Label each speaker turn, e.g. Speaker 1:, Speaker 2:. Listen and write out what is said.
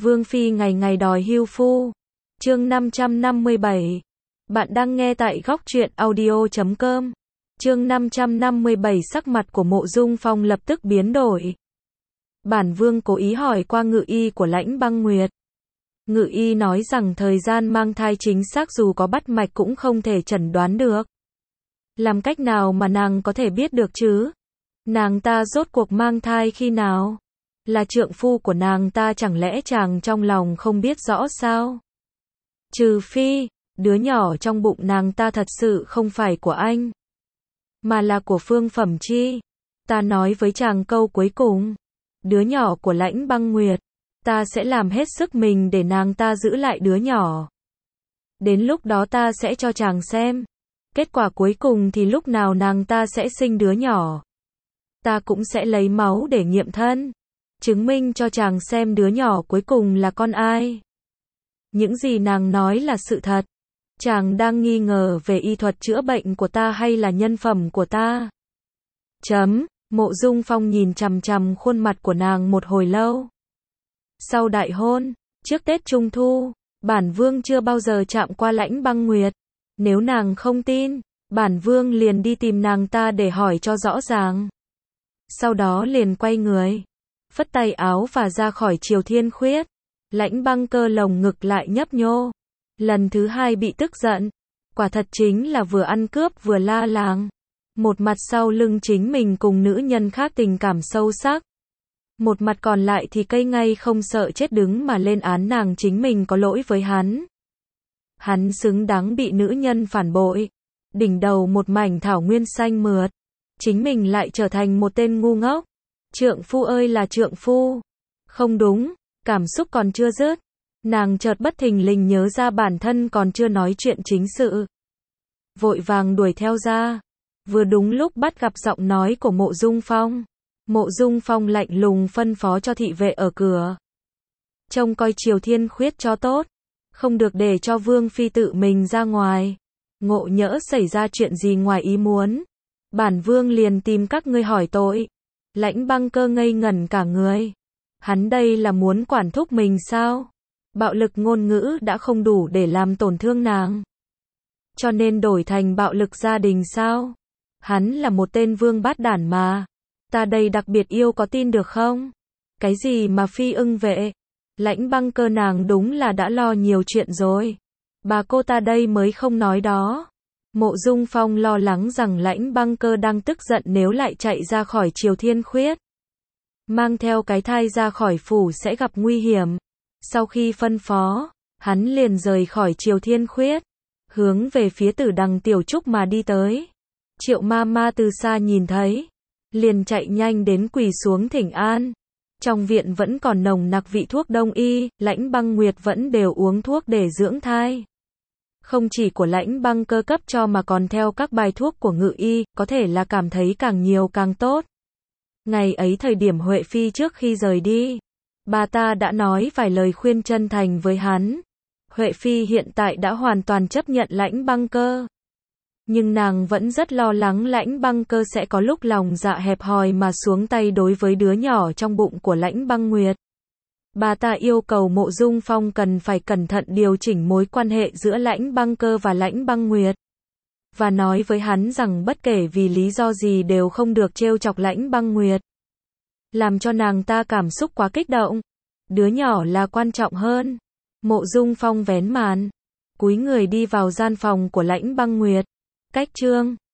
Speaker 1: Vương Phi ngày ngày đòi hưu phu. Chương 557. Bạn đang nghe tại góc truyện audio.com. Chương 557. Sắc mặt của Mộ Dung Phong lập tức biến đổi. Bản Vương cố ý hỏi qua ngự y của Lãnh Băng Nguyệt. Ngự y nói rằng thời gian mang thai chính xác dù có bắt mạch cũng không thể chẩn đoán được. Làm cách nào mà nàng có thể biết được chứ? Nàng ta rốt cuộc mang thai khi nào? Là trượng phu của nàng ta, chẳng lẽ chàng trong lòng không biết rõ sao? Trừ phi, đứa nhỏ trong bụng nàng ta thật sự không phải của anh, mà là của Phương Phẩm Chi. Ta nói với chàng câu cuối cùng, đứa nhỏ của Lãnh Băng Nguyệt, ta sẽ làm hết sức mình để nàng ta giữ lại đứa nhỏ. Đến lúc đó ta sẽ cho chàng xem. Kết quả cuối cùng thì lúc nào nàng ta sẽ sinh đứa nhỏ, ta cũng sẽ lấy máu để nghiệm thân, chứng minh cho chàng xem đứa nhỏ cuối cùng là con ai. Những gì nàng nói là sự thật. Chàng đang nghi ngờ về y thuật chữa bệnh của ta hay là nhân phẩm của ta? Mộ Dung Phong nhìn chằm chằm khuôn mặt của nàng một hồi lâu. Sau đại hôn, trước Tết Trung Thu, bản Vương chưa bao giờ chạm qua Lãnh Băng Nguyệt. Nếu nàng không tin, bản Vương liền đi tìm nàng ta để hỏi cho rõ ràng. Sau đó liền quay người, phất tay áo và ra khỏi Triều Thiên Khuyết. Lãnh Băng Cơ lồng ngực lại nhấp nhô. Lần thứ hai bị tức giận. Quả thật chính là vừa ăn cướp vừa la làng. Một mặt sau lưng chính mình cùng nữ nhân khác tình cảm sâu sắc. Một mặt còn lại thì cây ngay không sợ chết đứng mà lên án nàng chính mình có lỗi với hắn. Hắn xứng đáng bị nữ nhân phản bội. Đỉnh đầu một mảnh thảo nguyên xanh mượt. Chính mình lại trở thành một tên ngu ngốc. Trượng phu ơi là trượng phu. Không đúng, cảm xúc còn chưa dứt. Nàng chợt bất thình lình nhớ ra bản thân còn chưa nói chuyện chính sự. Vội vàng đuổi theo ra. Vừa đúng lúc bắt gặp giọng nói của Mộ Dung Phong. Mộ Dung Phong lạnh lùng phân phó cho thị vệ ở cửa. Trông coi Triều Thiên Khuyết cho tốt. Không được để cho Vương Phi tự mình ra ngoài. Ngộ nhỡ xảy ra chuyện gì ngoài ý muốn, bản Vương liền tìm các ngươi hỏi tội. Lãnh Băng Cơ ngây ngẩn cả người. Hắn đây là muốn quản thúc mình sao? Bạo lực ngôn ngữ đã không đủ để làm tổn thương nàng, cho nên đổi thành bạo lực gia đình sao? Hắn là một tên vương bát đản mà. Ta đây đặc biệt yêu có tin được không? Cái gì mà phi ưng vệ? Lãnh Băng Cơ nàng đúng là đã lo nhiều chuyện rồi. Bà cô ta đây mới không nói đó. Mộ Dung Phong lo lắng rằng Lãnh Băng Cơ đang tức giận nếu lại chạy ra khỏi Triều Thiên Khuyết, mang theo cái thai ra khỏi phủ sẽ gặp nguy hiểm. Sau khi phân phó, hắn liền rời khỏi Triều Thiên Khuyết, hướng về phía Tử Đằng Tiểu Trúc mà đi tới. Triệu ma ma từ xa nhìn thấy, liền chạy nhanh đến quỳ xuống thỉnh an. Trong viện vẫn còn nồng nặc vị thuốc đông y, Lãnh Băng Nguyệt vẫn đều uống thuốc để dưỡng thai. Không chỉ của Lãnh Băng Cơ cấp cho mà còn theo các bài thuốc của ngự y, có thể là cảm thấy càng nhiều càng tốt. Ngày ấy thời điểm Huệ Phi trước khi rời đi, bà ta đã nói vài lời khuyên chân thành với hắn. Huệ Phi hiện tại đã hoàn toàn chấp nhận Lãnh Băng Cơ. Nhưng nàng vẫn rất lo lắng Lãnh Băng Cơ sẽ có lúc lòng dạ hẹp hòi mà xuống tay đối với đứa nhỏ trong bụng của Lãnh Băng Nguyệt. Bà ta yêu cầu Mộ Dung Phong cần phải cẩn thận điều chỉnh mối quan hệ giữa Lãnh Băng Cơ và Lãnh Băng Nguyệt. Và nói với hắn rằng bất kể vì lý do gì đều không được trêu chọc Lãnh Băng Nguyệt. Làm cho nàng ta cảm xúc quá kích động. Đứa nhỏ là quan trọng hơn. Mộ Dung Phong vén màn, cúi người đi vào gian phòng của Lãnh Băng Nguyệt. Cách chương